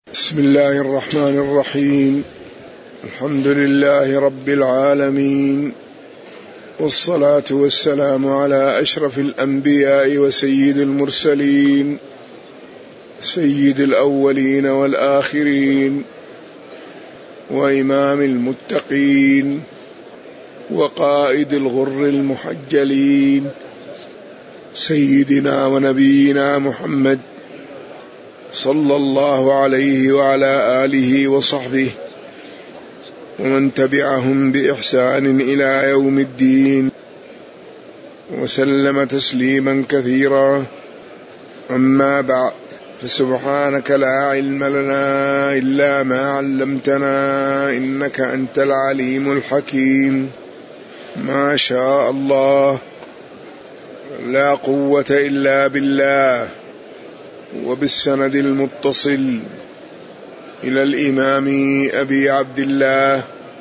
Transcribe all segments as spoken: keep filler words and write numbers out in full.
بسم الله الرحمن الرحيم. الحمد لله رب العالمين، والصلاة والسلام على أشرف الأنبياء وسيد المرسلين، سيد الأولين والآخرين، وإمام المتقين، وقائد الغر المحجلين، سيدنا ونبينا محمد صلى الله عليه وعلى آله وصحبه ومن تبعهم بإحسان إلى يوم الدين، وسلم تسليما كثيرا. أما بعد، فسبحانك لا علم لنا إلا ما علمتنا إنك أنت العليم الحكيم. ما شاء الله، لا قوة إلا بالله. وبالسند المتصل إلى الإمام أبي عبد الله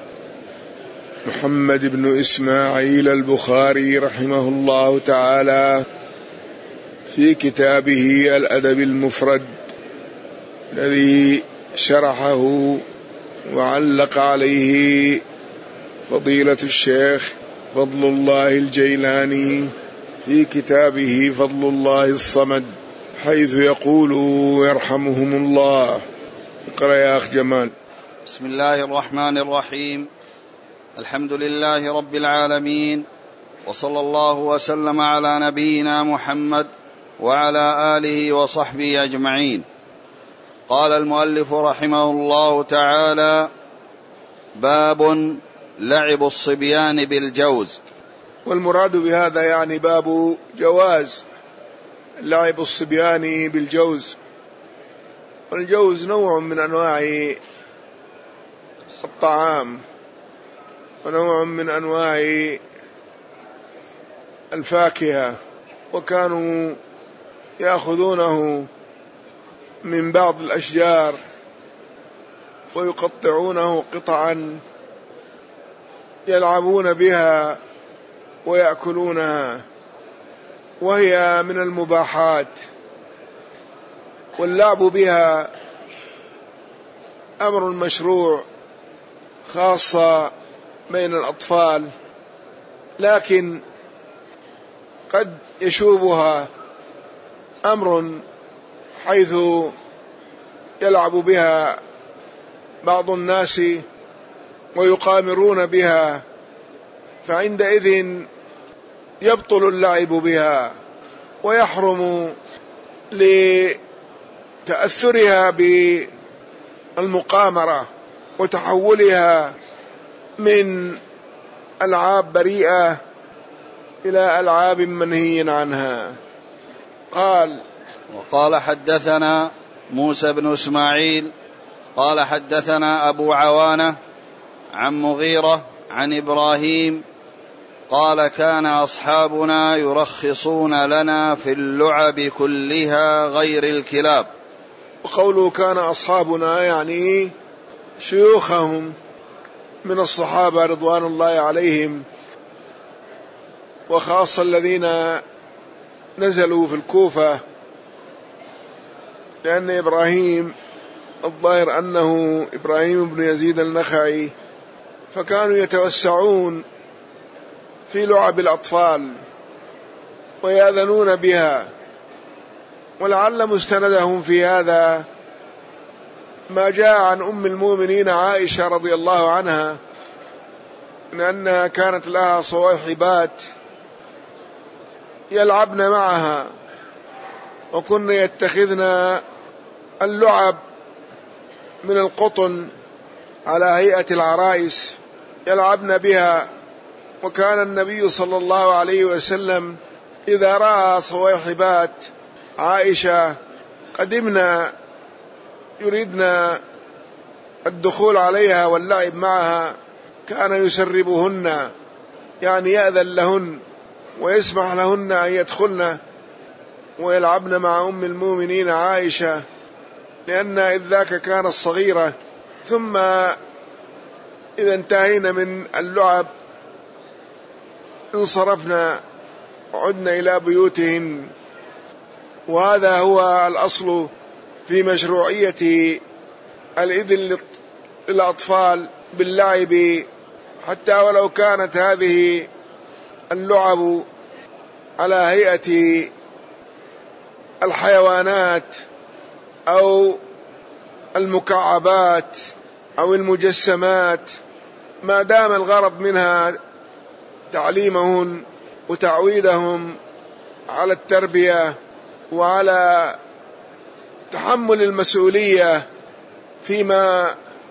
محمد بن إسماعيل البخاري رحمه الله تعالى في كتابه الأدب المفرد الذي شرحه وعلق عليه فضيلة الشيخ فضل الله الجيلاني في كتابه فضل الله الصمد، حيث يقول يرحمهم الله. اقرأ يا أخ جمال. بسم الله الرحمن الرحيم. الحمد لله رب العالمين، وصلى الله وسلم على نبينا محمد وعلى آله وصحبه أجمعين. قال المؤلف رحمه الله تعالى: باب لعب الصبيان بالجوز. والمراد بهذا يعني باب جواز لعب الصبيان بالجوز. والجوز نوع من أنواع الطعام ونوع من أنواع الفاكهة، وكانوا يأخذونه من بعض الأشجار ويقطعونه قطعا يلعبون بها ويأكلونها، وهي من المباحات. واللعب بها أمر مشروع خاصة بين الأطفال، لكن قد يشوبها أمر حيث يلعب بها بعض الناس ويقامرون بها، فعندئذ يبطل اللعب بها ويحرم لتأثرها بالمقامرة وتحولها من ألعاب بريئة إلى ألعاب منهي عنها. قال: وقال حدثنا موسى بن إسماعيل قال حدثنا أبو عوانة عن مغيرة عن إبراهيم قال: كان أصحابنا يرخصون لنا في اللعب كلها غير الكلاب. وقوله كان أصحابنا يعني شيوخهم من الصحابة رضوان الله عليهم، وخاصة الذين نزلوا في الكوفة، لأن إبراهيم الظاهر أنه إبراهيم بن يزيد النخعي، فكانوا يتوسعون في لعب الأطفال ويأذنون بها. ولعل مستندهم في هذا ما جاء عن أم المؤمنين عائشة رضي الله عنها، من أنها كانت لها صواحبات يلعبن معها، وكن يتخذن اللعب من القطن على هيئة العرائس يلعبن بها. وكان النبي صلى الله عليه وسلم إذا رأى صواحبات عائشة قدمنا يريدنا الدخول عليها واللعب معها، كان يسربهن، يعني يأذن لهن ويسمح لهن أن يدخلن ويلعبن مع أم المؤمنين عائشة، لأن إذ ذاك كانت صغيرة. ثم إذا انتهينا من اللعب انصرفنا وعدنا إلى بيوتهن. وهذا هو الأصل في مشروعية الإذن للأطفال باللعب، حتى ولو كانت هذه اللعب على هيئة الحيوانات أو المكعبات أو المجسمات، ما دام الغرض منها تعليمهم وتعويدهم على التربية وعلى تحمل المسؤولية فيما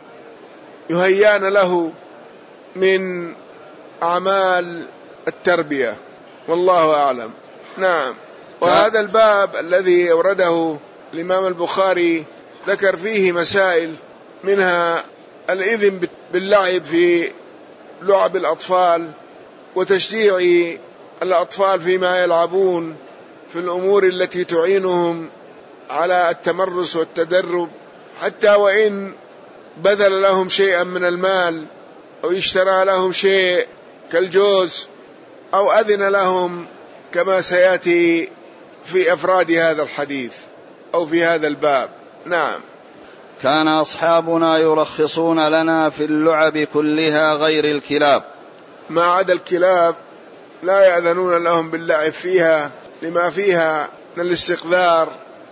يهيان له من أعمال التربية، والله أعلم. نعم. وهذا الباب الذي أورده الإمام البخاري ذكر فيه مسائل، منها الإذن باللعب في لعب الأطفال، وتشجيع الأطفال فيما يلعبون في الأمور التي تعينهم على التمرس والتدرب، حتى وإن بذل لهم شيئا من المال أو اشترى لهم شيء كالجوز أو أذن لهم، كما سيأتي في أفراد هذا الحديث أو في هذا الباب. نعم. كان أصحابنا يرخصون لنا في اللعب كلها غير الكلاب، ما عدا الكلاب لا يأذنون لهم باللعب فيها، لما فيها من الاستقذار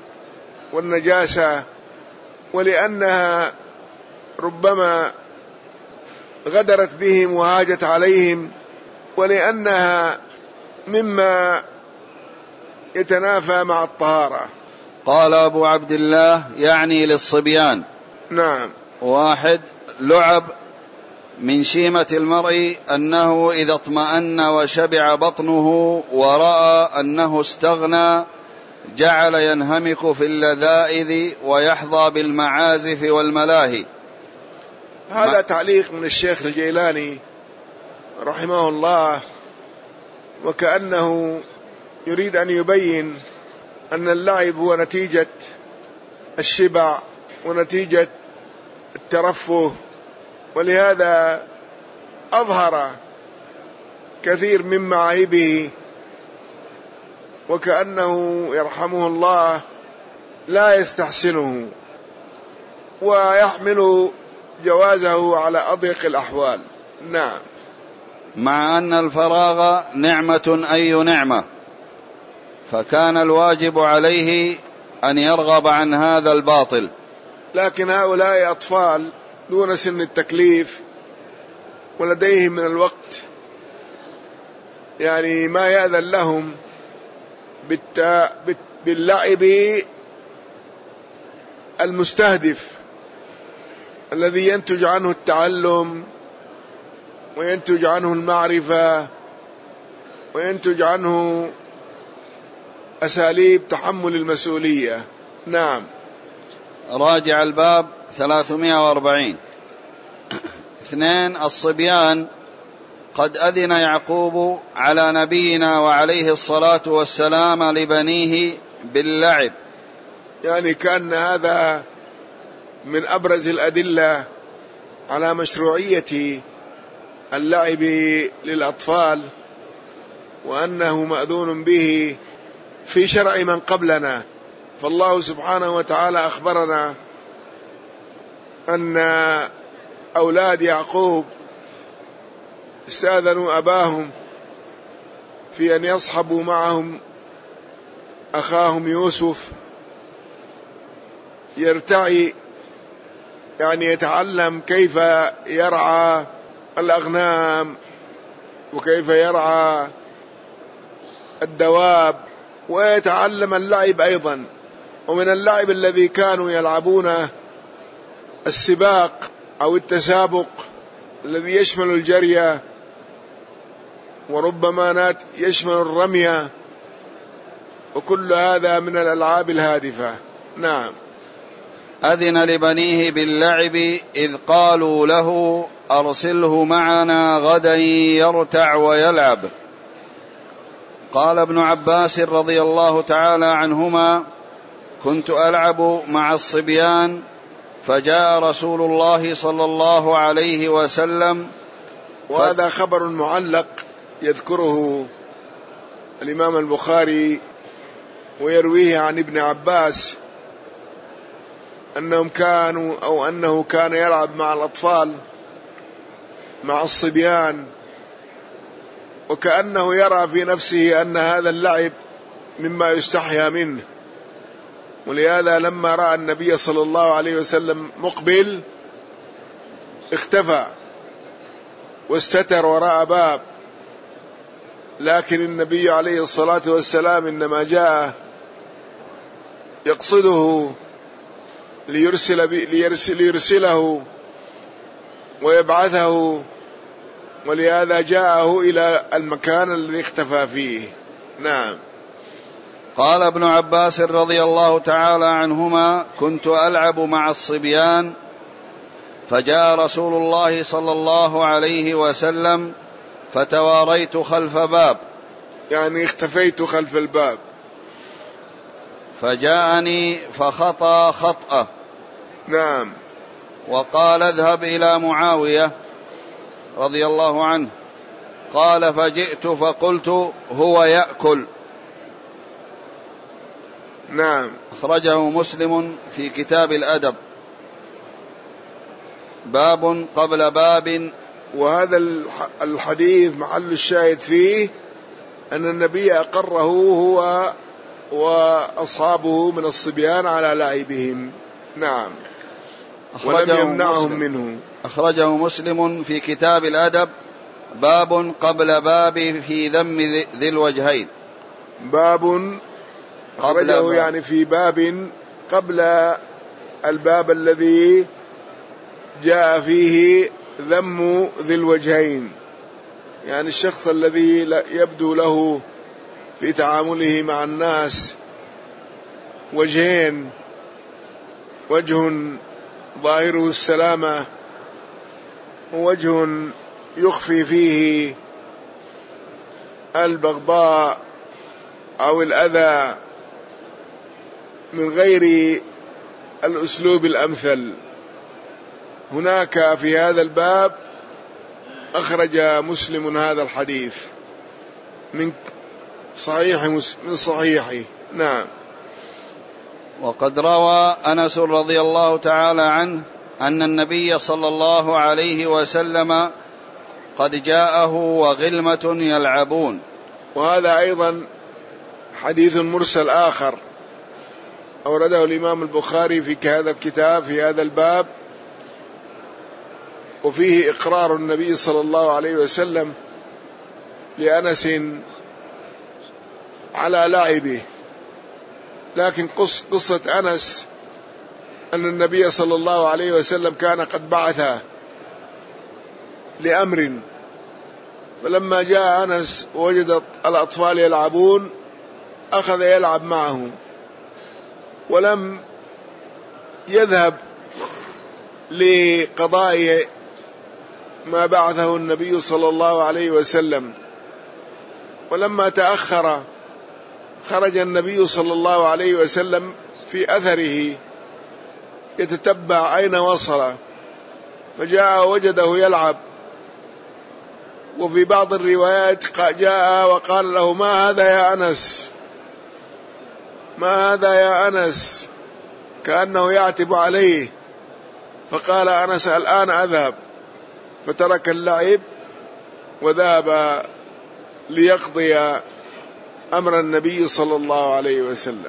والنجاسة، ولأنها ربما غدرت بهم وهاجت عليهم، ولأنها مما يتنافى مع الطهارة. قال أبو عبد الله يعني للصبيان. نعم. واحد، لعب من شيمة المرء أنه إذا اطمأن وشبع بطنه ورأى أنه استغنى جعل ينهمك في اللذائذ ويحظى بالمعازف والملاهي. هذا تعليق من الشيخ الجيلاني رحمه الله، وكأنه يريد أن يبين أن اللعب هو نتيجة الشبع ونتيجة الترفه، ولهذا أظهر كثير من معايبه، وكأنه يرحمه الله لا يستحسنه ويحمل جوازه على أضيق الأحوال. نعم. مع أن الفراغ نعمة أي نعمة، فكان الواجب عليه أن يرغب عن هذا الباطل، لكن هؤلاء أطفال دون سن التكليف ولديهم من الوقت يعني ما يأذن لهم باللعب المستهدف الذي ينتج عنه التعلم وينتج عنه المعرفة وينتج عنه أساليب تحمل المسؤولية. نعم. راجع الباب ثلاثمائة وأربعين. اثنين، الصبيان. قد أذن يعقوب على نبينا وعليه الصلاة والسلام لبنيه باللعب، يعني كأن هذا من أبرز الأدلة على مشروعية اللعب للأطفال، وأنه مأذون به في شرع من قبلنا. فالله سبحانه وتعالى أخبرنا أن أولاد يعقوب استأذنوا أباهم في أن يصحبوا معهم أخاهم يوسف يرتعي، يعني يتعلم كيف يرعى الأغنام وكيف يرعى الدواب، ويتعلم اللعب أيضا. ومن اللعب الذي كانوا يلعبونه السباق أو التسابق الذي يشمل الجري، وربما يشمل الرمية، وكل هذا من الألعاب الهادفة. نعم. أذن لبنيه باللعب إذ قالوا له أرسله معنا غدا يرتع ويلعب. قال ابن عباس رضي الله تعالى عنهما: كنت ألعب مع الصبيان فجاء رسول الله صلى الله عليه وسلم. وهذا خبر معلق يذكره الإمام البخاري ويرويه عن ابن عباس أنهم كانوا أو أنه كان يلعب مع الأطفال مع الصبيان، وكأنه يرى في نفسه أن هذا اللعب مما يستحيا منه، ولهذا لما رأى النبي صلى الله عليه وسلم مقبل اختفى واستتر وراء باب. لكن النبي عليه الصلاة والسلام إنما جاء يقصده ليرسل ليرسل ليرسله ويبعثه، ولهذا جاءه إلى المكان الذي اختفى فيه. نعم. قال ابن عباس رضي الله تعالى عنهما: كنت ألعب مع الصبيان فجاء رسول الله صلى الله عليه وسلم فتواريت خلف باب، يعني اختفيت خلف الباب، فجاءني فخطى خطأة. نعم. وقال: اذهب إلى معاوية رضي الله عنه. قال: فجئت فقلت: هو يأكل. نعم. أخرجه مسلم في كتاب الأدب، باب قبل باب. وهذا الحديث محل الشاهد فيه أن النبي أقره هو وأصحابه من الصبيان على لعبهم. نعم. ولم يمنعهم منه. أخرجه مسلم في كتاب الأدب، باب قبل باب في ذم ذي الوجهين. باب أخرجه باب. يعني في باب قبل الباب الذي جاء فيه ذم ذي الوجهين، يعني الشخص الذي يبدو له في تعامله مع الناس وجهين، وجه ظاهره السلامة ووجه يخفي فيه البغضاء أو الأذى من غير الأسلوب الأمثل. هناك في هذا الباب أخرج مسلم هذا الحديث من صحيح من صحيحه. نعم. وقد روى أنس رضي الله تعالى عنه أن النبي صلى الله عليه وسلم قد جاءه وغلمة يلعبون. وهذا أيضا حديث مرسل آخر أورده الإمام البخاري في هذا الكتاب في هذا الباب، وفيه إقرار النبي صلى الله عليه وسلم لأنس على لعبه. لكن قصة أنس أن النبي صلى الله عليه وسلم كان قد بعث لأمر، فلما جاء أنس وجد الأطفال يلعبون أخذ يلعب معهم ولم يذهب لقضاء ما بعثه النبي صلى الله عليه وسلم. ولما تأخر خرج النبي صلى الله عليه وسلم في أثره يتتبع أين وصل، فجاء وجده يلعب. وفي بعض الروايات جاء وقال له: ما هذا يا أنس، ما هذا يا أنس، كأنه يعتب عليه. فقال أنس: الآن أذهب. فترك اللعب وذهب ليقضي أمر النبي صلى الله عليه وسلم.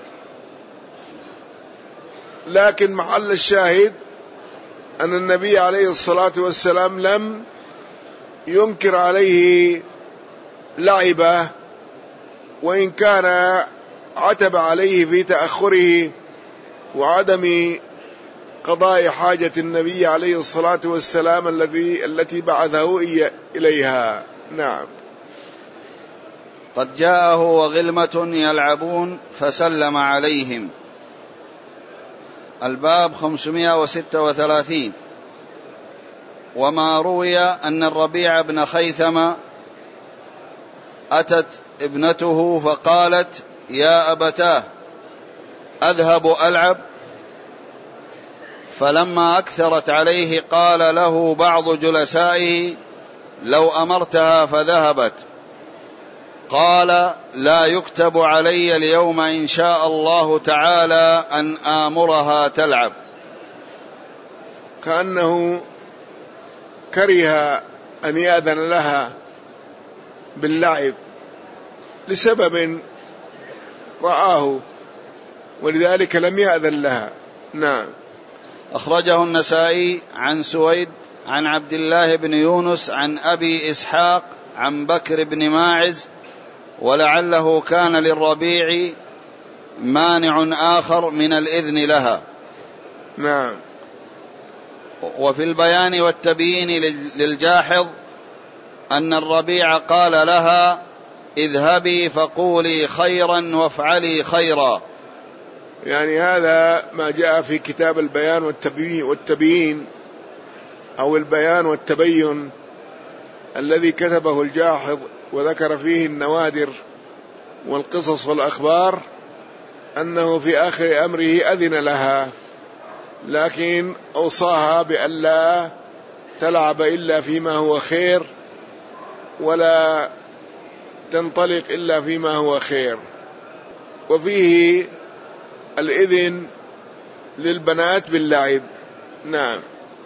لكن محل الشاهد أن النبي عليه الصلاة والسلام لم ينكر عليه لعبه، وإن كان عتب عليه في تأخره وعدم قضاء حاجة النبي عليه الصلاة والسلام الذي التي بعثه إليها. نعم. قد جاءه وغلمة يلعبون فسلم عليهم. الباب خمسمائة وستة وثلاثين. وما روي أن الربيع بن خيثم أتت ابنته فقالت: يا أبتاه أذهب ألعب؟ فلما أكثرت عليه قال له بعض جلسائه: لو أمرتها فذهبت. قال: لا يكتب علي اليوم إن شاء الله تعالى أن آمرها تلعب. كأنه كره أن يأذن لها باللعب لسبب رآه، ولذلك لم يأذن لها. نعم. أخرجه النسائي عن سويد عن عبد الله بن يونس عن أبي إسحاق عن بكر بن ماعز، ولعله كان للربيع مانع آخر من الإذن لها. نعم. وفي البيان والتبيين للجاحظ أن الربيع قال لها: اذهبي فقولي خيرا وافعلي خيرا. يعني هذا ما جاء في كتاب البيان والتبيين أو البيان والتبين الذي كتبه الجاحظ، وذكر فيه النوادر والقصص والأخبار، أنه في آخر أمره أذن لها، لكن أوصاها بألا تلعب إلا فيما هو خير، ولا تنطلق إلا فيما هو خير. وفيه الإذن للبنات باللعب. نعم.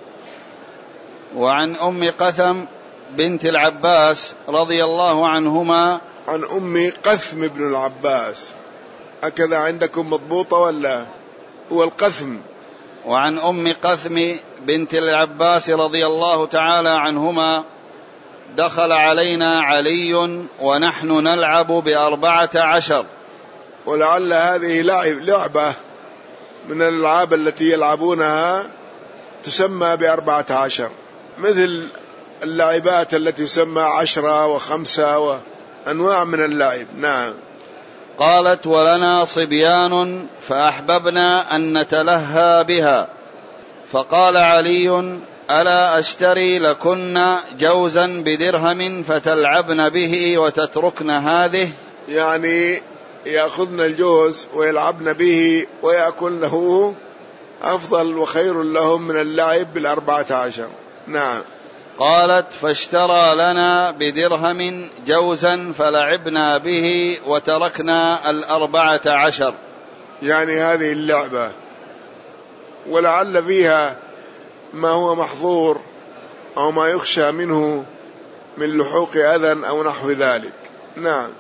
وعن أم قثم بنت العباس رضي الله عنهما، عن أم قثم بن العباس، هكذا عندكم مضبوطة ولا هو القثم؟ وعن أم قثم بنت العباس رضي الله تعالى عنهما: دخل علينا علي ونحن نلعب بأربعة عشر. ولعل هذه لعب لعبة من الألعاب التي يلعبونها تسمى بأربعة عشر، مثل اللعبات التي تسمى عشرة وخمسة وأنواع من اللعب. نعم. قالت: ولنا صبيان فأحببنا أن نتلهى بها، فقال علي: ألا أشتري لكن جوزا بدرهم فتلعبن به وتتركن هذه؟ يعني يأخذن الجوز ويلعبن به ويأكلنه أفضل وخير لهم من اللعب بالأربعة عشر. نعم. قالت: فاشترى لنا بدرهم جوزا فلعبنا به وتركنا الأربعة عشر. يعني هذه اللعبة ولعل فيها ما هو محظور أو ما يخشى منه من لحوق أذى أو نحو ذلك. نعم.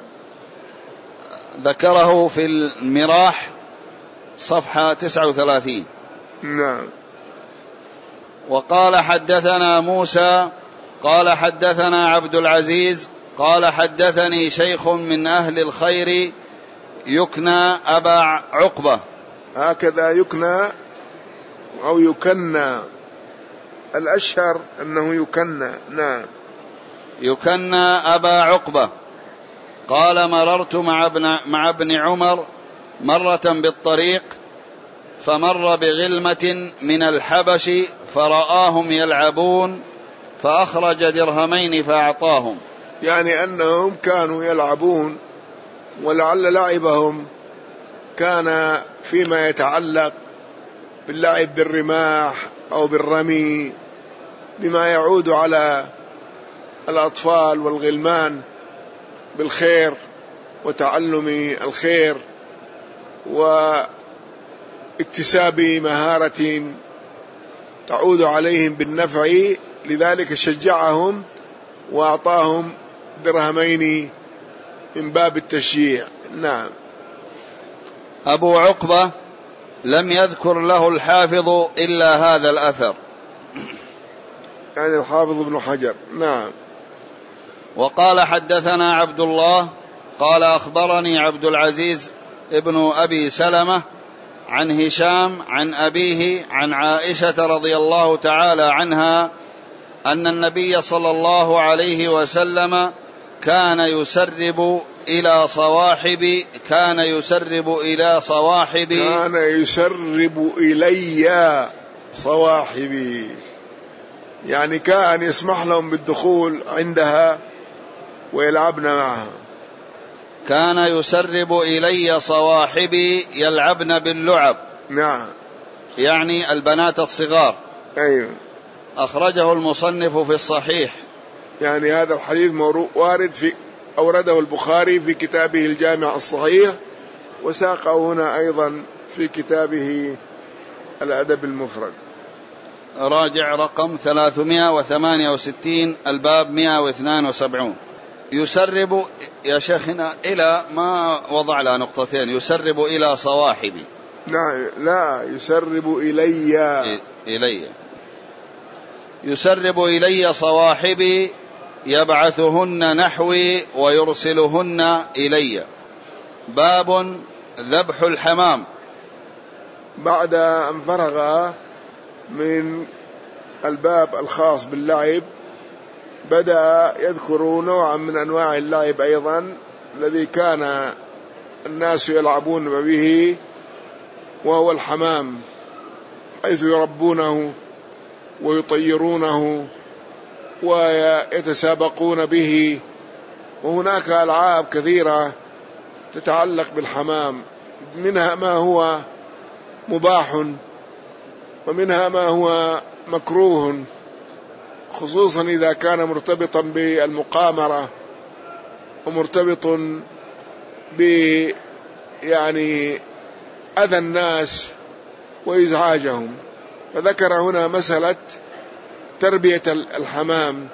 ذكره في المراح صفحة تسعة وثلاثين. نعم. وقال: حدثنا موسى قال حدثنا عبد العزيز قال حدثني شيخ من أهل الخير يكنى أبا عقبة. هكذا يكنى أو يكنى، الأشهر أنه يكنى. نعم. يكنى أبا عقبة قال: مررت مع ابن, مع ابن عمر مرة بالطريق، فمر بغلمة من الحبش فرآهم يلعبون فأخرج درهمين فأعطاهم. يعني أنهم كانوا يلعبون، ولعل لعبهم كان فيما يتعلق باللعب بالرماح أو بالرمي، بما يعود على الأطفال والغلمان بالخير وتعلم الخير واكتساب مهارة تعود عليهم بالنفع، لذلك شجعهم وأعطاهم درهمين من باب التشجيع. نعم. أبو عقبة لم يذكر له الحافظ إلا هذا الأثر، يعني الحافظ ابن حجر. نعم. وقال: حدثنا عبد الله قال أخبرني عبد العزيز ابن أبي سلمة عن هشام عن أبيه عن عائشة رضي الله تعالى عنها أن النبي صلى الله عليه وسلم كان يسرب إلى صواحب كان يسرب إلى صواحب كان يسرب إلي صواحبي، يعني كان يسمح لهم بالدخول عندها ويلعبن معها. كان يسرب إلي صواحبي يلعبن باللعب. نعم. يعني البنات الصغار. أيوه. أخرجه المصنف في الصحيح. يعني هذا الحديث وارد في أورده البخاري في كتابه الجامع الصحيح، وساقه هنا أيضا في كتابه الأدب المفرد. راجع رقم ثلاثمائة وثمانية وستين الباب مائة واثنين وسبعين. يسرب يا شيخنا إلى ما وضع لها نقطتين، يسرب إلى صواحبي. لا لا يسرب إلي إلي يسرب إلي صواحبي يبعثهن نحوي ويرسلهن إلي. باب ذبح الحمام. بعد أن فرغ من الباب الخاص باللعب بدأ يذكر نوعا من أنواع اللعب أيضا الذي كان الناس يلعبون به، وهو الحمام، حيث يربونه ويطيرونه ويتسابقون به. وهناك ألعاب كثيرة تتعلق بالحمام، منها ما هو مباح ومنها ما هو مكروه، خصوصا إذا كان مرتبطا بالمقامرة ومرتبط ب يعني أذى الناس وإزعاجهم. فذكر هنا مسألة تربية الحمام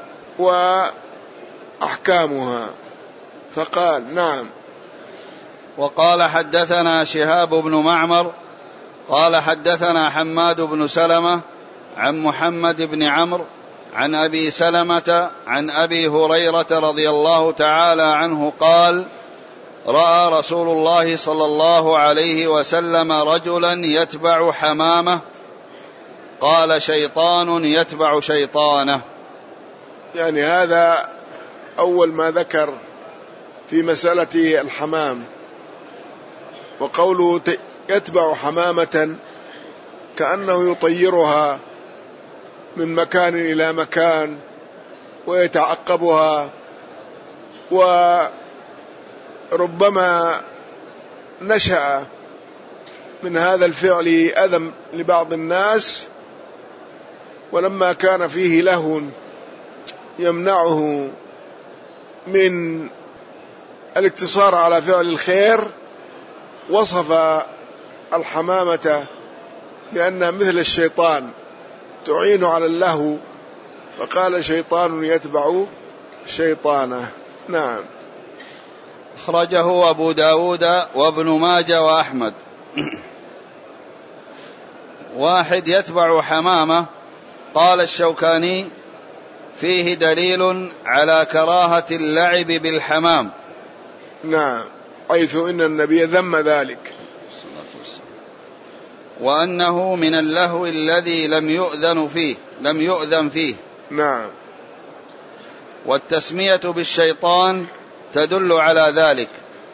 وأحكامها فقال: نعم. وقال حدثنا شهاب بن معمر قال حدثنا حماد بن سلمة عن محمد بن عمرو عن أبي سلمة عن أبي هريرة رضي الله تعالى عنه قال: رأى رسول الله صلى الله عليه وسلم رجلا يتبع حمامة، قال: شيطان يتبع شيطانه. يعني هذا أول ما ذكر في مسألة الحمام. وقوله يتبع حمامة كأنه يطيرها من مكان إلى مكان ويتعقبها، وربما نشأ من هذا الفعل أذى لبعض الناس، ولما كان فيه لهو يمنعه من الاقتصار على فعل الخير وصف الحمامة بأنها مثل الشيطان تعين على اللهو، فقال: شيطان يتبع شيطانه. نعم. أخرجه أبو داود وابن ماجه وأحمد. واحد يتبع حمامة، قال الشوكاني: فيه دليل على كراهة اللعب بالحمام. نعم، حيث إن النبي ذم ذلك، وأنه من اللهو الذي لم يؤذن فيه لم يؤذن فيه. نعم. والتسمية بالشيطان تدل على ذلك،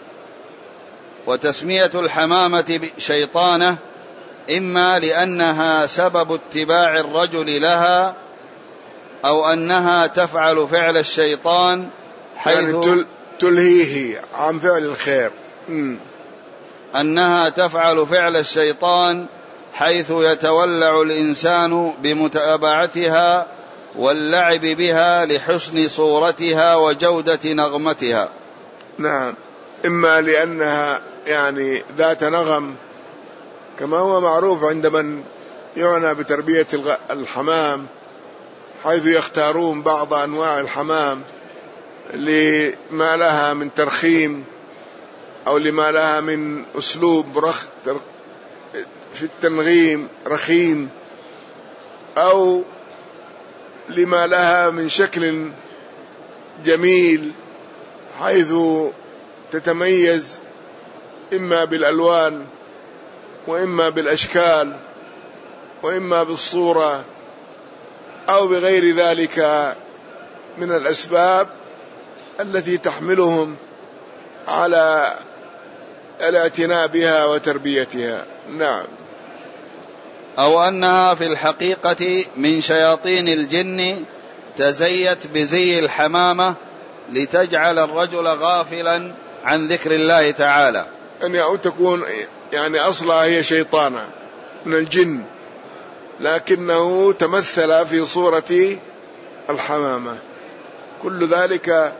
وتسمية الحمامة شيطانة إما لأنها سبب اتباع الرجل لها، أو أنها تفعل فعل الشيطان حيث يعني تلهيه عن فعل الخير. م. أنها تفعل فعل الشيطان حيث يتولع الإنسان بمتابعتها واللعب بها لحسن صورتها وجودة نغمتها. نعم، إما لأنها يعني ذات نغم، كما هو معروف عند من يعنى بتربية الحمام، حيث يختارون بعض أنواع الحمام لما لها من ترخيم أو لما لها من أسلوب رخ في التنغيم رخيم، أو لما لها من شكل جميل حيث تتميز إما بالألوان وإما بالأشكال وإما بالصورة أو بغير ذلك من الأسباب التي تحملهم على الاعتناء بها وتربيتها. نعم. أو أنها في الحقيقة من شياطين الجن تزيت بزي الحمامة لتجعل الرجل غافلا عن ذكر الله تعالى، أن يعني تكون يعني أصلها هي شيطانة من الجن، لكنه تمثل في صورة الحمامة. كل ذلك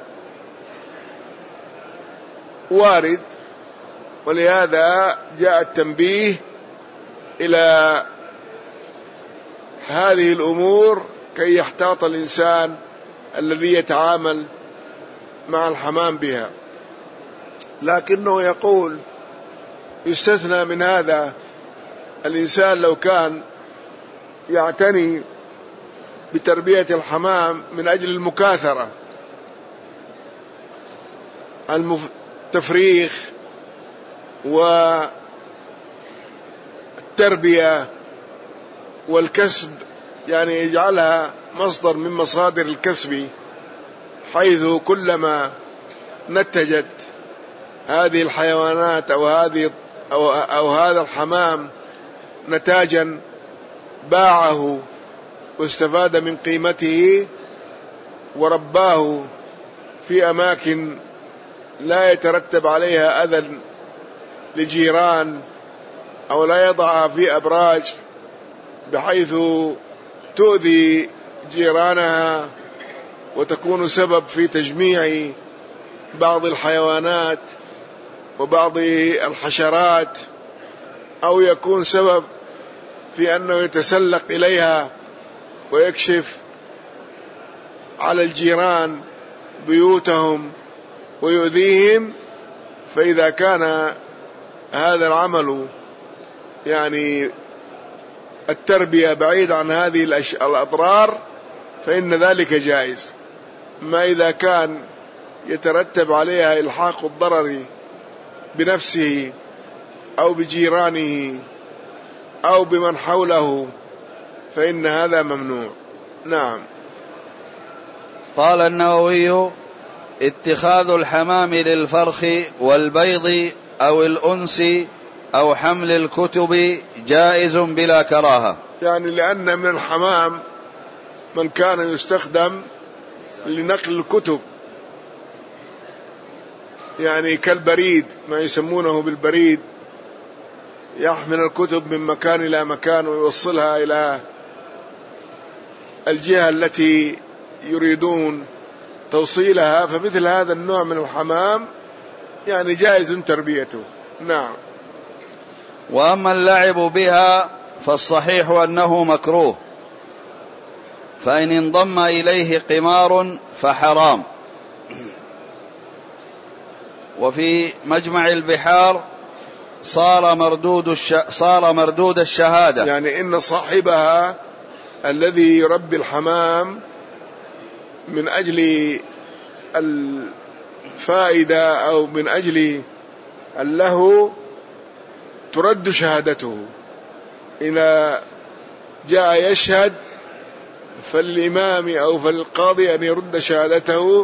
وارد، ولهذا جاء التنبيه إلى هذه الأمور كي يحتاط الإنسان الذي يتعامل مع الحمام بها. لكنه يقول يستثنى من هذا الإنسان لو كان يعتني بتربية الحمام من أجل المكاثرة، التفريخ والتربية والكسب، يعني يجعلها مصدر من مصادر الكسب، حيث كلما نتجت هذه الحيوانات أو هذه أو, أو هذا الحمام نتاجا باعه واستفاد من قيمته ورباه في أماكن لا يترتب عليها أذى لجيران، أو لا يضعها في أبراج بحيث تؤذي جيرانها وتكون سبب في تجميع بعض الحيوانات وبعض الحشرات، أو يكون سبب في أنه يتسلق إليها ويكشف على الجيران بيوتهم ويؤذيهم. فإذا كان هذا العمل يعني التربية بعيد عن هذه الأضرار فإن ذلك جائز. ما إذا كان يترتب عليها إلحاق الضرر بنفسه أو بجيرانه أو بمن حوله فإن هذا ممنوع. نعم. قال النووي: اتخاذ الحمام للفرخ والبيض أو الأنس أو حمل الكتب جائز بلا كراهة. يعني لأن من الحمام من كان يستخدم لنقل الكتب، يعني كالبريد، ما يسمونه بالبريد، يحمل الكتب من مكان إلى مكان ويوصلها إلى الجهة التي يريدون توصيلها. فمثل هذا النوع من الحمام يعني جائز تربيته. نعم. وأما اللعب بها فالصحيح أنه مكروه، فإن انضم إليه قمار فحرام. وفي مجمع البحار صار مردود الش... صار مردود الشهادة، يعني إن صاحبها الذي يربي الحمام من أجل الفائدة أو من أجل له ترد شهادته. إذا جاء يشهد فالإمام أو فالقاضي أن يرد شهادته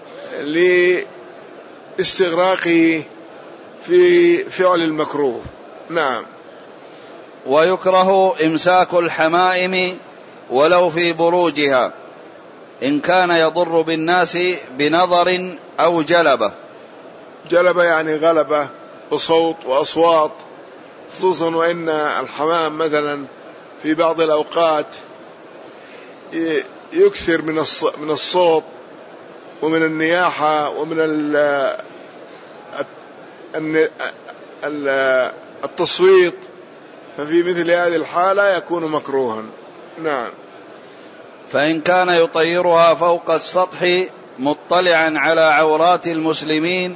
لاستغراقه في فعل المكروه. نعم. ويكره إمساك الحمائم ولو في بروجها إن كان يضر بالناس بنظر أو جلبة. جلبة يعني غلبة وصوت وأصوات، خصوصا وإن الحمام مثلا في بعض الأوقات يكثر من الصوت ومن النياحة ومن التصويت، ففي مثل هذه الحالة يكون مكروها. نعم. فإن كان يطيرها فوق السطح مطلعا على عورات المسلمين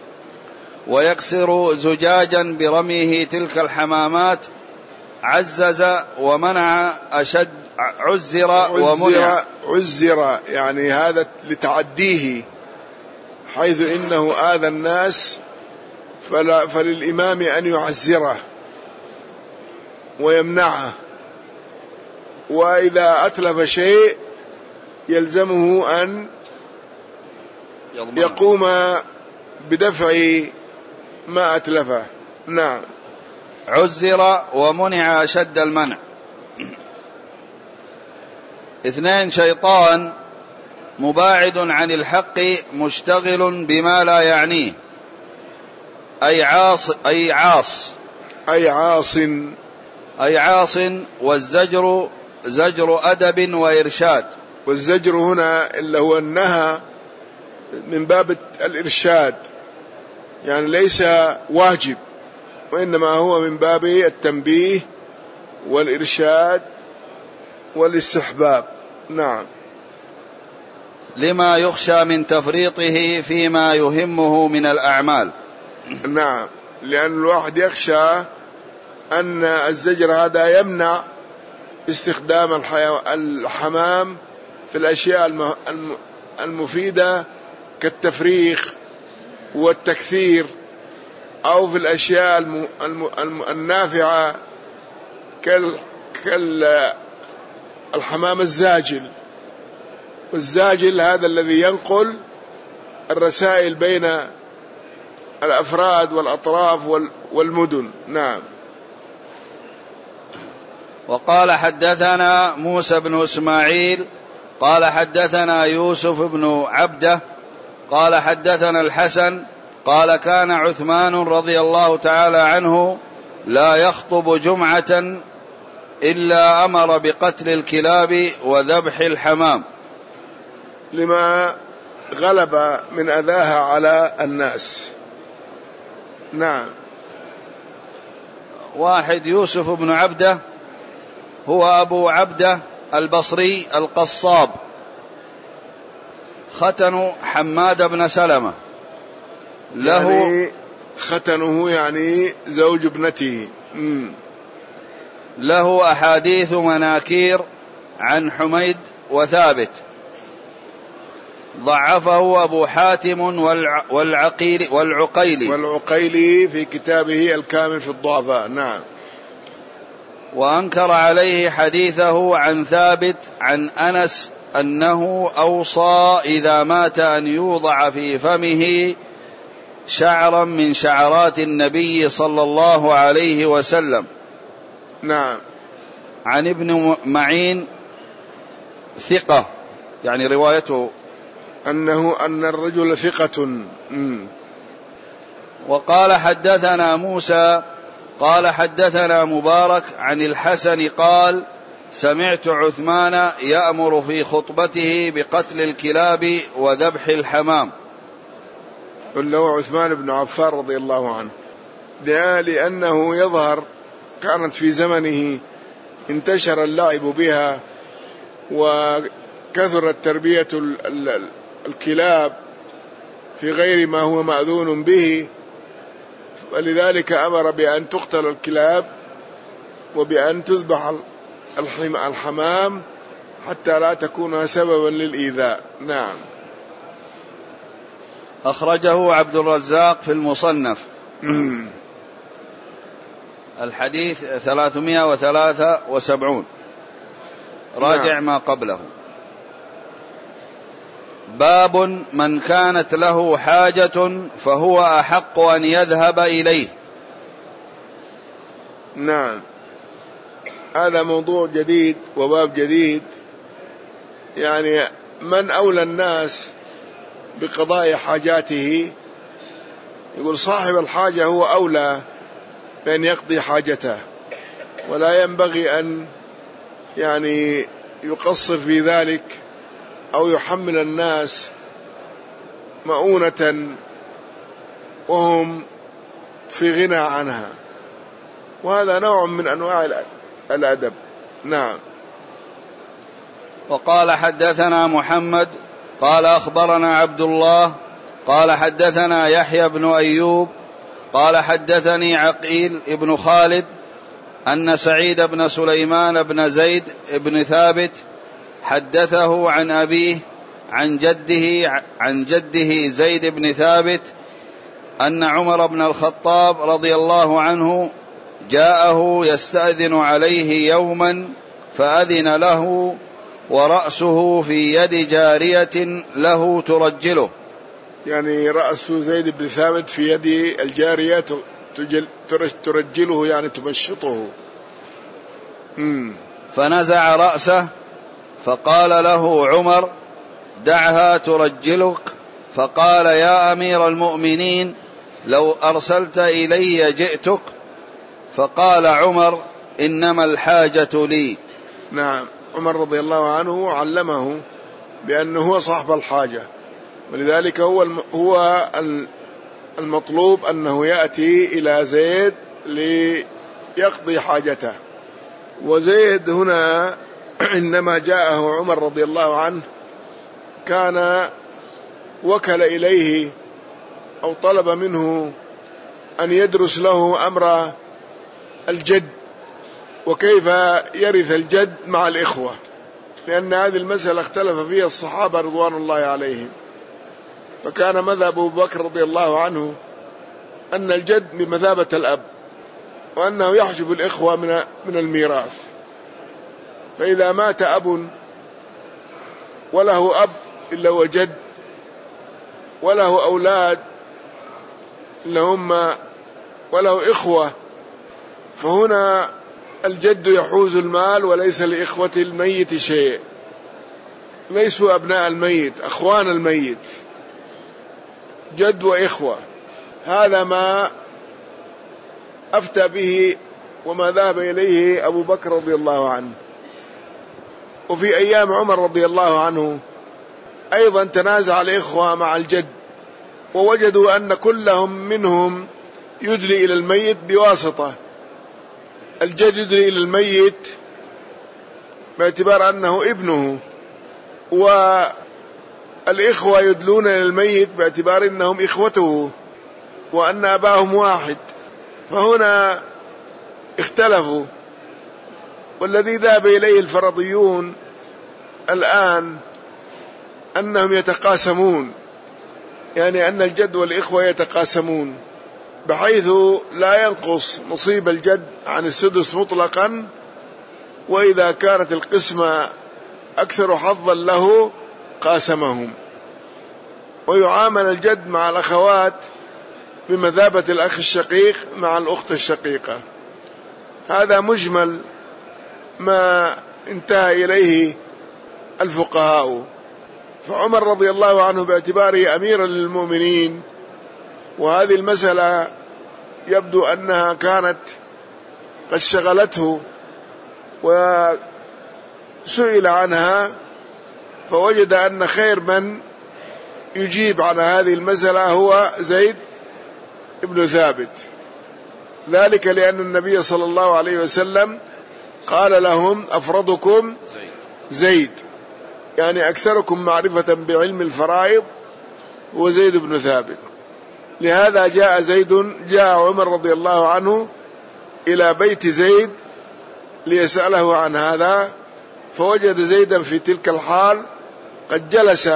ويكسر زجاجا برميه تلك الحمامات عزز ومنع أشد عزر ومنع. عزر يعني هذا لتعديه، حيث إنه آذى الناس فلا فللإمام أن يعزره ويمنعه، وإذا أتلف شيء يلزمه أن يقوم بدفع ما أتلفه. نعم. عزر ومنع أشد المنع. اثنين، شيطان مباعد عن الحق مشتغل بما لا يعنيه، أي عاص أي عاص أي عاص أي عاص والزجر زجر أدب وإرشاد. والزجر هنا اللي هو النهى من باب الإرشاد، يعني ليس واجب، وإنما هو من باب التنبيه والإرشاد والاستحباب. نعم. لما يخشى من تفريطه فيما يهمه من الأعمال. نعم، لأن الواحد يخشى أن الزجر هذا يمنع استخدام الحمام في الأشياء المفيدة كالتفريخ والتكثير، أو في الأشياء النافعة كالحمام الزاجل. والزاجل هذا الذي ينقل الرسائل بين الأفراد والأطراف والمدن. نعم. وقال حدثنا موسى بن إسماعيل قال حدثنا يوسف بن عبده قال حدثنا الحسن قال كان عثمان رضي الله تعالى عنه لا يخطب جمعة إلا أمر بقتل الكلاب وذبح الحمام، لما غلب من أذاها على الناس. نعم. واحد يوسف بن عبده هو أبو عبده البصري القصاب، ختن حماد بن سلمة له، يعني ختنه يعني زوج ابنته. مم. له أحاديث مناكير عن حميد وثابت، ضعفه أبو حاتم والعقيل والعقيلي والعقيلي في كتابه الكامل في الضعفاء. نعم. وأنكر عليه حديثه عن ثابت عن أنس أنه أوصى إذا مات أن يوضع في فمه شعرا من شعرات النبي صلى الله عليه وسلم. نعم. عن ابن معين ثقة، يعني روايته أنه أن الرجل ثقة. مم. وقال حدثنا موسى قال حدثنا مبارك عن الحسن قال سمعت عثمان يأمر في خطبته بقتل الكلاب وذبح الحمام. اللي هو عثمان بن عفان رضي الله عنه، لأنه يظهر كانت في زمنه انتشر اللعب بها وكثرت تربية الكلاب في غير ما هو مأذون به، ولذلك أمر بأن تقتل الكلاب وبأن تذبح الحمام حتى لا تكون سببا للإيذاء. نعم. أخرجه عبد الرزاق في المصنف. الحديث ثلاثمائة وثلاثة وسبعون، راجع نعم. ما قبله. باب من كانت له حاجة فهو أحق أن يذهب إليه. نعم، هذا موضوع جديد وباب جديد، يعني من أولى الناس بقضاء حاجاته؟ يقول صاحب الحاجة هو أولى بأن يقضي حاجته، ولا ينبغي أن يعني يقصر في ذلك أو يحمل الناس مؤونة وهم في غنى عنها، وهذا نوع من أنواع الأدب. نعم. وقال حدثنا محمد قال أخبرنا عبد الله قال حدثنا يحيى بن أيوب قال حدثني عقيل بن خالد أن سعيد بن سليمان بن زيد بن ثابت حدثه عن أبيه عن جده عن جده زيد بن ثابت أن عمر بن الخطاب رضي الله عنه جاءه يستأذن عليه يوما فأذن له ورأسه في يد جارية له ترجله، يعني رأس زيد بن ثابت في يد الجارية ترجله، يعني تمشطه. مم. فنزع رأسه فقال له عمر دعها ترجلك، فقال يا أمير المؤمنين لو أرسلت إلي جئتك، فقال عمر إنما الحاجة لي. نعم، عمر رضي الله عنه علمه بأنه هو صاحب الحاجة، ولذلك هو هو المطلوب أنه يأتي إلى زيد ليقضي حاجته. وزيد هنا إنما جاءه عمر رضي الله عنه، كان وكل إليه أو طلب منه أن يدرس له أمر الجد وكيف يرث الجد مع الإخوة، لأن هذه المسألة اختلف فيها الصحابة رضوان الله عليهم. فكان مذهب أبو بكر رضي الله عنه أن الجد بمثابة الأب، وأنه يحجب الإخوة من من الميراث. فإذا مات أب وله أب إلا هو جد وله أولاد إلا هم وله إخوة، فهنا الجد يحوز المال وليس لإخوة الميت شيء، ليسوا أبناء الميت، أخوان الميت، جد وإخوة. هذا ما أفتى به وما ذهب إليه أبو بكر رضي الله عنه. وفي أيام عمر رضي الله عنه أيضا تنازع الإخوة مع الجد، ووجدوا أن كلهم منهم يدلي إلى الميت بواسطة. الجد يدلي إلى الميت باعتبار أنه ابنه، والإخوة يدلون إلى الميت باعتبار أنهم إخوته وأن أباهم واحد. فهنا اختلفوا، والذي ذهب إليه الفرضيون الآن أنهم يتقاسمون، يعني أن الجد والإخوة يتقاسمون، بحيث لا ينقص نصيب الجد عن السدس مطلقا، وإذا كانت القسمة أكثر حظا له قاسمهم. ويعامل الجد مع الأخوات بمثابة الأخ الشقيق مع الأخت الشقيقة. هذا مجمل ما انتهى إليه الفقهاء. فعمر رضي الله عنه باعتباره أميرا للمؤمنين، وهذه المسألة يبدو أنها كانت قد شغلته وسئل عنها، فوجد أن خير من يجيب عن هذه المسألة هو زيد ابن ثابت، ذلك لأن النبي صلى الله عليه وسلم قال لهم أفرضكم زيد، يعني أكثركم معرفة بعلم الفرائض هو زيد بن ثابت. لهذا جاء زيد جاء عمر رضي الله عنه إلى بيت زيد ليسأله عن هذا، فوجد زيدا في تلك الحال قد جلس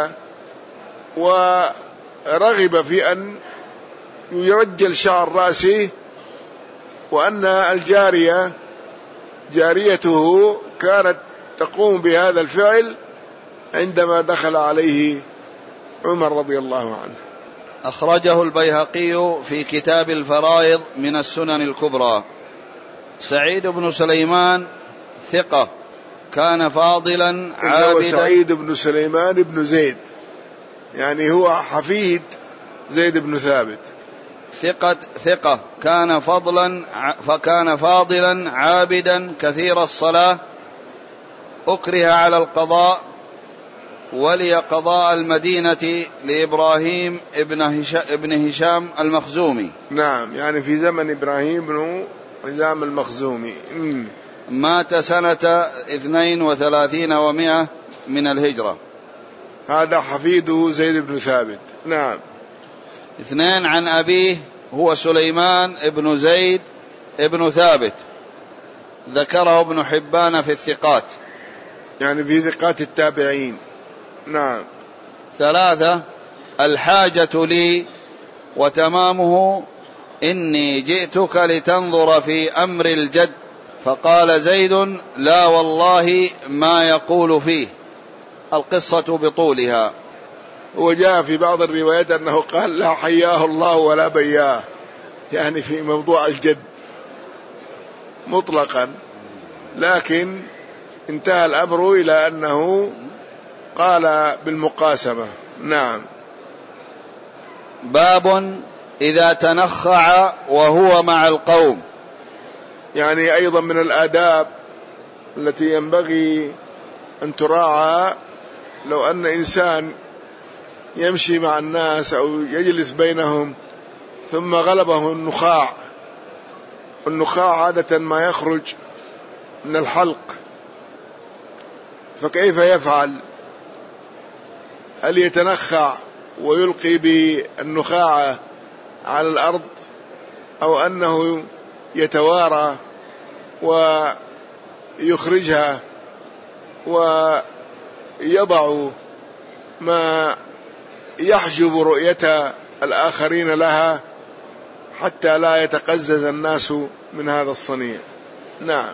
ورغب في أن يرجل شعر رأسه، وأن الجارية جاريته كانت تقوم بهذا الفعل عندما دخل عليه عمر رضي الله عنه. أخرجه البيهقي في كتاب الفرائض من السنن الكبرى. سعيد بن سليمان ثقة كان فاضلا عابدا. سعيد بن سليمان بن زيد، يعني هو حفيد زيد بن ثابت. ثقة ثقة كان فضلا فكان فاضلا عابدا كثير الصلاة، أكره على القضاء، ولي قضاء المدينة لإبراهيم ابن هشام المخزومي. نعم، يعني في زمن إبراهيم بن هشام المخزومي. م. مات سنة اثنين وثلاثين ومائة من الهجرة. هذا حفيده زيد بن ثابت. نعم. اثنين عن أبيه هو سليمان ابن زيد ابن ثابت، ذكره ابن حبان في الثقات، يعني في ثقات التابعين. نعم. ثلاثة الحاجة لي وتمامه إني جئتك لتنظر في أمر الجد، فقال زيد لا والله ما يقول فيه. القصة بطولها. وجاء في بعض الروايات أنه قال لا حياه الله ولا بياه، يعني في موضوع الجد مطلقا، لكن انتهى الأمر إلى أنه قال بالمقاسمة. نعم. باب إذا تنخع وهو مع القوم، يعني أيضا من الآداب التي ينبغي أن تراعى، لو أن إنسان يمشي مع الناس أو يجلس بينهم ثم غلبه النخاع، والنخاع عادة ما يخرج من الحلق، فكيف يفعل؟ هل يتنخع ويلقي بالنخاعة على الأرض، أو أنه يتوارى ويخرجها ويضع ما يحجب رؤية الآخرين لها حتى لا يتقزز الناس من هذا الصنيع؟ نعم.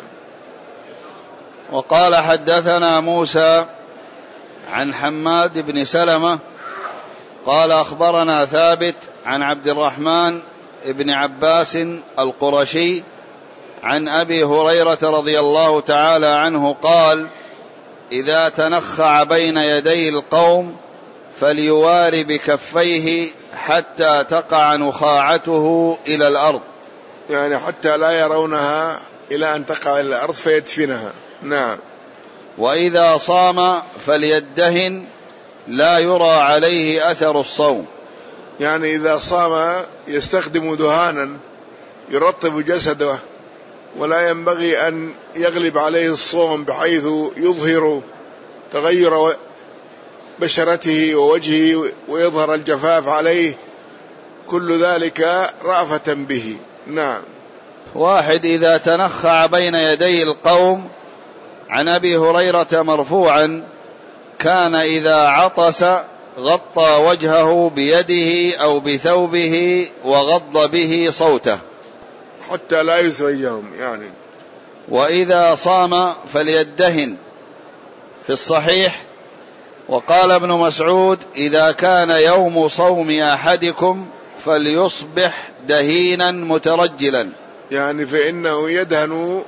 وقال حدثنا موسى عن حماد بن سلمة قال أخبرنا ثابت عن عبد الرحمن بن عباس القرشي عن أبي هريرة رضي الله تعالى عنه قال: إذا تنخع بين يدي القوم فليواري بكفيه حتى تقع نخاعته إلى الأرض، يعني حتى لا يرونها إلى أن تقع إلى الأرض فيدفنها. نعم. وإذا صام فليدهن لا يرى عليه أثر الصوم، يعني إذا صام يستخدم دهانا يرطب جسده، ولا ينبغي أن يغلب عليه الصوم بحيث يظهر تغير بشرته ووجهه ويظهر الجفاف عليه، كل ذلك رأفة به. نعم. واحد: إذا تنخع بين يدي القوم. عن أبي هريرة مرفوعا: كان إذا عطس غطى وجهه بيده أو بثوبه وغض به صوته حتى لا يزعجهم يعني. وإذا صام فليدهن في الصحيح. وقال ابن مسعود: إذا كان يوم صوم أحدكم فليصبح دهينا مترجلا، يعني فإنه يدهن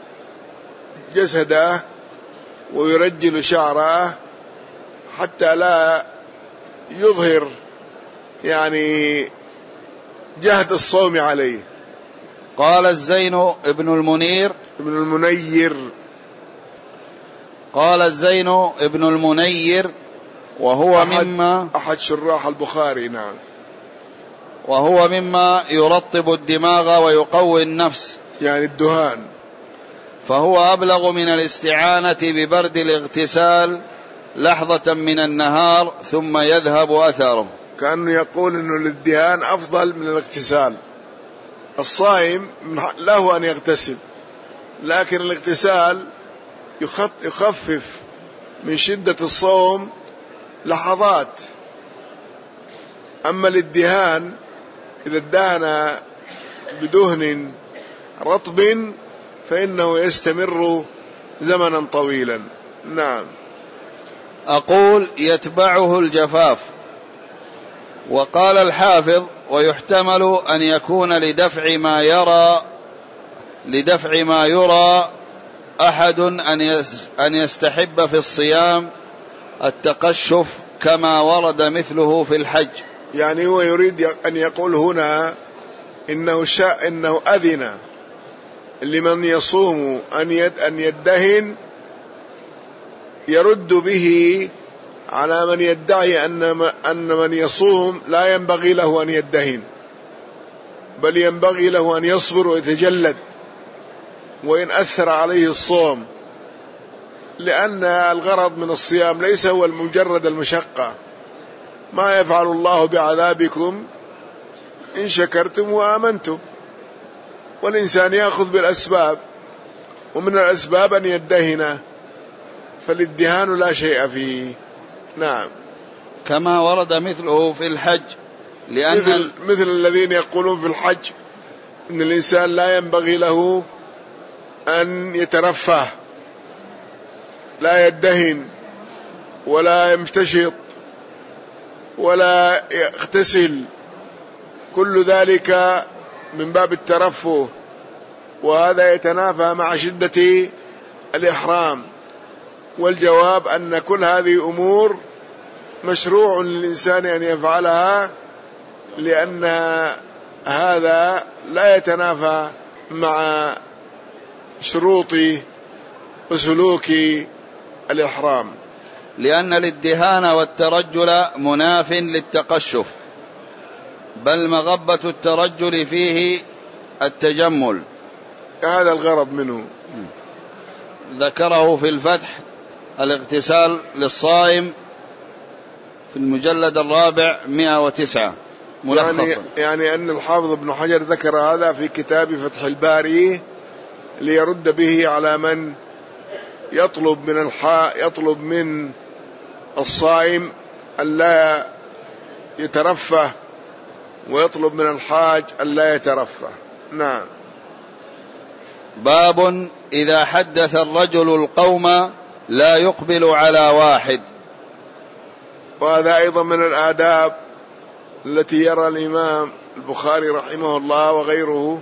جسده ويرجل شعره حتى لا يظهر يعني جهد الصوم عليه. قال الزين ابن المنير ابن المنير قال الزين ابن المنير وهو أحد مما أحد شراح البخاري. نعم. وهو مما يرطب الدماغ ويقوي النفس، يعني الدهان، فهو أبلغ من الاستعانة ببرد الاغتسال لحظة من النهار ثم يذهب أثره. كأنه يقول أنه الدهان أفضل من الاغتسال. الصائم له أن يغتسل، لكن الاغتسال يخفف من شدة الصوم لحظات. أما الدهان إذا ادهن بدهن رطب فإنه يستمر زمنا طويلا. نعم. أقول: يتبعه الجفاف. وقال الحافظ: ويحتمل أن يكون لدفع ما يرى لدفع ما يرى أحد أن يستحب في الصيام التقشف كما ورد مثله في الحج. يعني هو يريد أن يقول هنا إنه شاء إنه أذن لمن يصوم أن يد أن يدهن، يرد به على من يدعي أن أن من يصوم لا ينبغي له أن يدهن، بل ينبغي له أن يصبر ويتجلد وإن أثر عليه الصوم، لأن الغرض من الصيام ليس هو مجرد المشقة. ما يفعل الله بعذابكم إن شكرتم وآمنتم. والإنسان يأخذ بالأسباب، ومن الأسباب أن يدهن، فالادهان لا شيء فيه. نعم. كما ورد مثله في الحج، لأن مثل, مثل الذين يقولون في الحج إن الإنسان لا ينبغي له أن يترفه، لا يدهن ولا يمتشط ولا يغتسل، كل ذلك من باب الترفه، وهذا يتنافى مع شدة الإحرام. والجواب أن كل هذه أمور مشروع للإنسان أن يفعلها، لأن هذا لا يتنافى مع شروط وسلوك الإحرام. لأن الادهان والترجل مناف للتقشف، بل مغبة الترجل فيه التجمل، هذا الغرض منه. ذكره في الفتح الاغتسال للصائم في المجلد الرابع مئة وتسعة ملخصا. يعني, يعني أن الحافظ ابن حجر ذكر هذا في كتاب فتح الباري ليرد به على من يطلب من الحا يطلب من الصائم ألا يترفه ويطلب من الحاج ألا يترفه. نعم. باب إذا حدث الرجل القوم لا يقبل على واحد. وهذا أيضا من الآداب التي يرى الإمام البخاري رحمه الله وغيره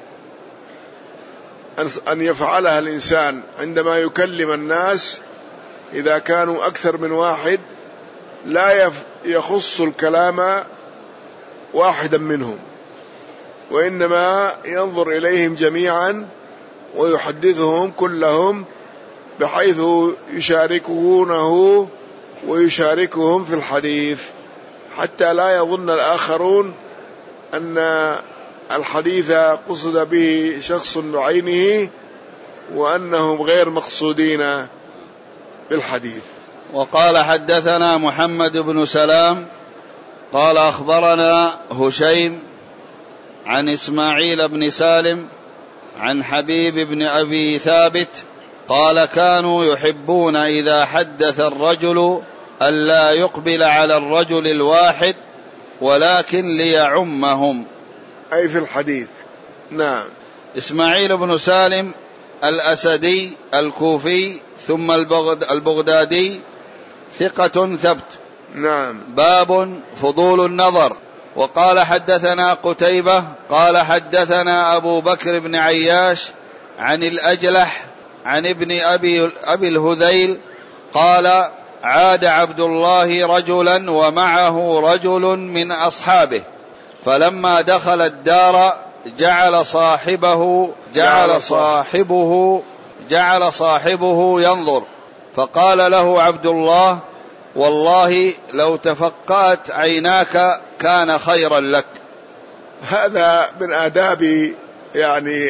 أن يفعلها الإنسان عندما يكلم الناس إذا كانوا أكثر من واحد، لا يخص الكلام واحدا منهم، وإنما ينظر إليهم جميعا ويحدثهم كلهم بحيث يشاركونه ويشاركهم في الحديث، حتى لا يظن الآخرون أن الحديث قصد به شخص بعينه وأنهم غير مقصودين بالحديث. وقال حدثنا محمد بن سلام قال أخبرنا هشيم عن إسماعيل بن سالم عن حبيب بن أبي ثابت قال كانوا يحبون إذا حدث الرجل ألا يقبل على الرجل الواحد ولكن ليعمهم، أي في الحديث. نعم. إسماعيل بن سالم الأسدي الكوفي ثم البغدادي ثقة ثبت. نعم. باب فضول النظر. وقال حدثنا قتيبة قال حدثنا أبو بكر بن عياش عن الأجلح عن ابن أبي, أبي الهذيل قال عاد عبد الله رجلا ومعه رجل من أصحابه، فلما دخل الدار جعل صاحبه جعل صاحبه جعل صاحبه ينظر، فقال له عبد الله والله لو تفقأت عيناك كان خيرا لك. هذا من آداب يعني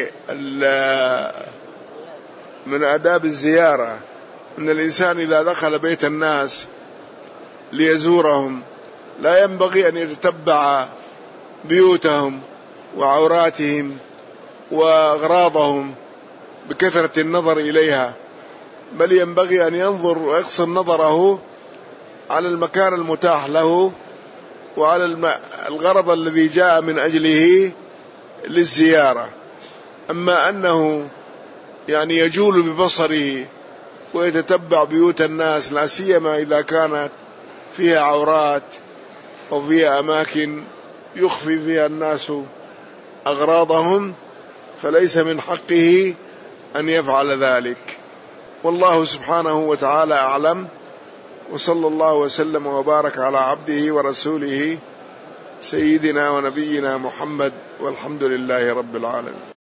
من آداب الزيارة، أن الإنسان إذا دخل بيت الناس ليزورهم لا ينبغي أن يتتبع بيوتهم وعوراتهم وأغراضهم بكثرة النظر إليها، بل ينبغي أن ينظر ويقصر نظره على المكان المتاح له وعلى الغرض الذي جاء من أجله للزيارة. أما أنه يعني يجول ببصره ويتتبع بيوت الناس، لا سيما إذا كانت فيها عورات أو فيها أماكن يخفي فيها الناس أغراضهم، فليس من حقه أن يفعل ذلك. والله سبحانه وتعالى أعلم، وصلى الله وسلم وبارك على عبده ورسوله سيدنا ونبينا محمد، والحمد لله رب العالمين.